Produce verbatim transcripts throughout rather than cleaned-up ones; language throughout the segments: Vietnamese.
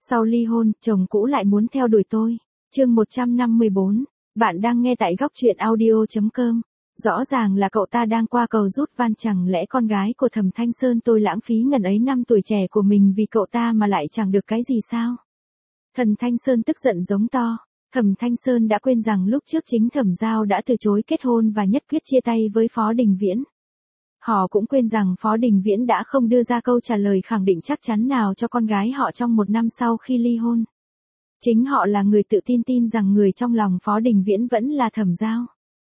Sau ly hôn, chồng cũ lại muốn theo đuổi tôi. Chương một trăm năm mươi bốn. Bạn đang nghe tại góc truyện audio chấm com. Rõ ràng là cậu ta đang qua cầu rút van, chẳng lẽ con gái của Thẩm Thanh Sơn tôi lãng phí ngần ấy năm tuổi trẻ của mình vì cậu ta mà lại chẳng được cái gì sao? Thẩm Thanh Sơn tức giận giống to. Thẩm Thanh Sơn đã quên rằng lúc trước chính Thẩm Giao đã từ chối kết hôn và nhất quyết chia tay với Phó Đình Viễn. Họ cũng quên rằng Phó Đình Viễn đã không đưa ra câu trả lời khẳng định chắc chắn nào cho con gái họ trong một năm sau khi ly hôn. Chính họ là người tự tin tin rằng người trong lòng Phó Đình Viễn vẫn là Thẩm Giao.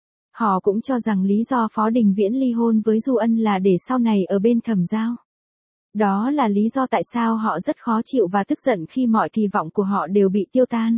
Họ cũng cho rằng lý do Phó Đình Viễn ly hôn với Du Ân là để sau này ở bên Thẩm Giao. Đó là lý do tại sao họ rất khó chịu và tức giận khi mọi kỳ vọng của họ đều bị tiêu tan.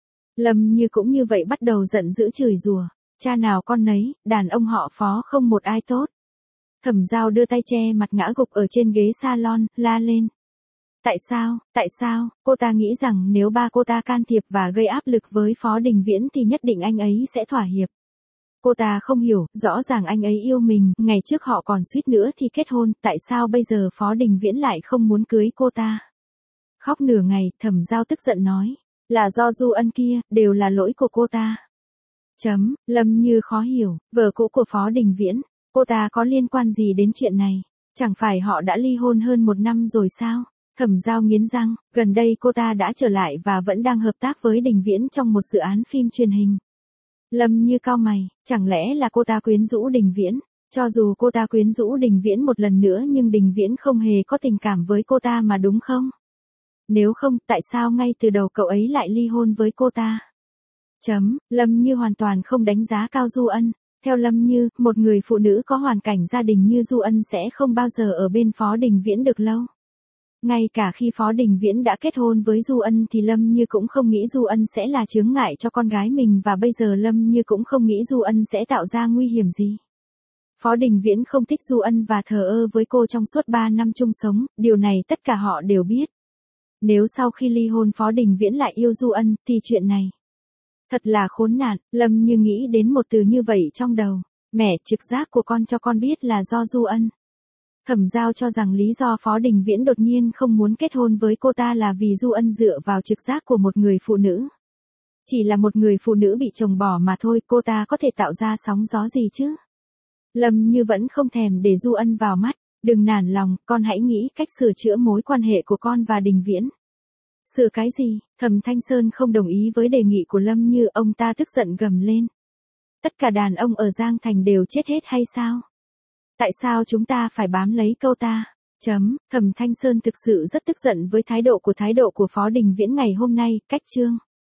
Lâm Như cũng như vậy, bắt đầu giận dữ chửi rủa, cha nào con nấy, đàn ông họ Phó không một ai tốt. Thẩm Giao đưa tay che mặt ngã gục ở trên ghế salon, la lên. Tại sao, tại sao, cô ta nghĩ rằng nếu ba cô ta can thiệp và gây áp lực với Phó Đình Viễn thì nhất định anh ấy sẽ thỏa hiệp. Cô ta không hiểu, rõ ràng anh ấy yêu mình, ngày trước họ còn suýt nữa thì kết hôn, tại sao bây giờ Phó Đình Viễn lại không muốn cưới cô ta? Khóc nửa ngày, Thẩm Giao tức giận nói, là do Du Ân kia, đều là lỗi của cô ta. Chấm, Lâm Như khó hiểu, vợ cũ của Phó Đình Viễn, cô ta có liên quan gì đến chuyện này? Chẳng phải họ đã ly hôn hơn một năm rồi sao? Thẩm Giao nghiến răng, gần đây cô ta đã trở lại và vẫn đang hợp tác với Đình Viễn trong một dự án phim truyền hình. Lâm Như cau mày, chẳng lẽ là cô ta quyến rũ Đình Viễn? Cho dù cô ta quyến rũ Đình Viễn một lần nữa nhưng Đình Viễn không hề có tình cảm với cô ta mà đúng không? Nếu không, tại sao ngay từ đầu cậu ấy lại ly hôn với cô ta? Chấm, Lâm Như hoàn toàn không đánh giá cao Du Ân. Theo Lâm Như, một người phụ nữ có hoàn cảnh gia đình như Du Ân sẽ không bao giờ ở bên Phó Đình Viễn được lâu. Ngay cả khi Phó Đình Viễn đã kết hôn với Du Ân thì Lâm Như cũng không nghĩ Du Ân sẽ là chướng ngại cho con gái mình, và bây giờ Lâm Như cũng không nghĩ Du Ân sẽ tạo ra nguy hiểm gì. Phó Đình Viễn không thích Du Ân và thờ ơ với cô trong suốt ba năm chung sống, điều này tất cả họ đều biết. Nếu sau khi ly hôn Phó Đình Viễn lại yêu Du Ân thì chuyện này thật là khốn nạn. Lâm Như nghĩ đến một từ như vậy trong đầu, mẹ, trực giác của con cho con biết là do Du Ân. Thẩm Giao cho rằng lý do Phó Đình Viễn đột nhiên không muốn kết hôn với cô ta là vì Du Ân dựa vào trực giác của một người phụ nữ. Chỉ là một người phụ nữ bị chồng bỏ mà thôi, cô ta có thể tạo ra sóng gió gì chứ? Lâm Như vẫn không thèm để Du Ân vào mắt, đừng nản lòng, con hãy nghĩ cách sửa chữa mối quan hệ của con và Đình Viễn. Sửa cái gì? Thẩm Thanh Sơn không đồng ý với đề nghị của Lâm Như, ông ta tức giận gầm lên. Tất cả đàn ông ở Giang Thành đều chết hết hay sao? Tại sao chúng ta phải bám lấy câu ta? Chấm, Thẩm Thanh Sơn thực sự rất tức giận với thái độ của thái độ của Phó Đình Viễn ngày hôm nay, cách chương.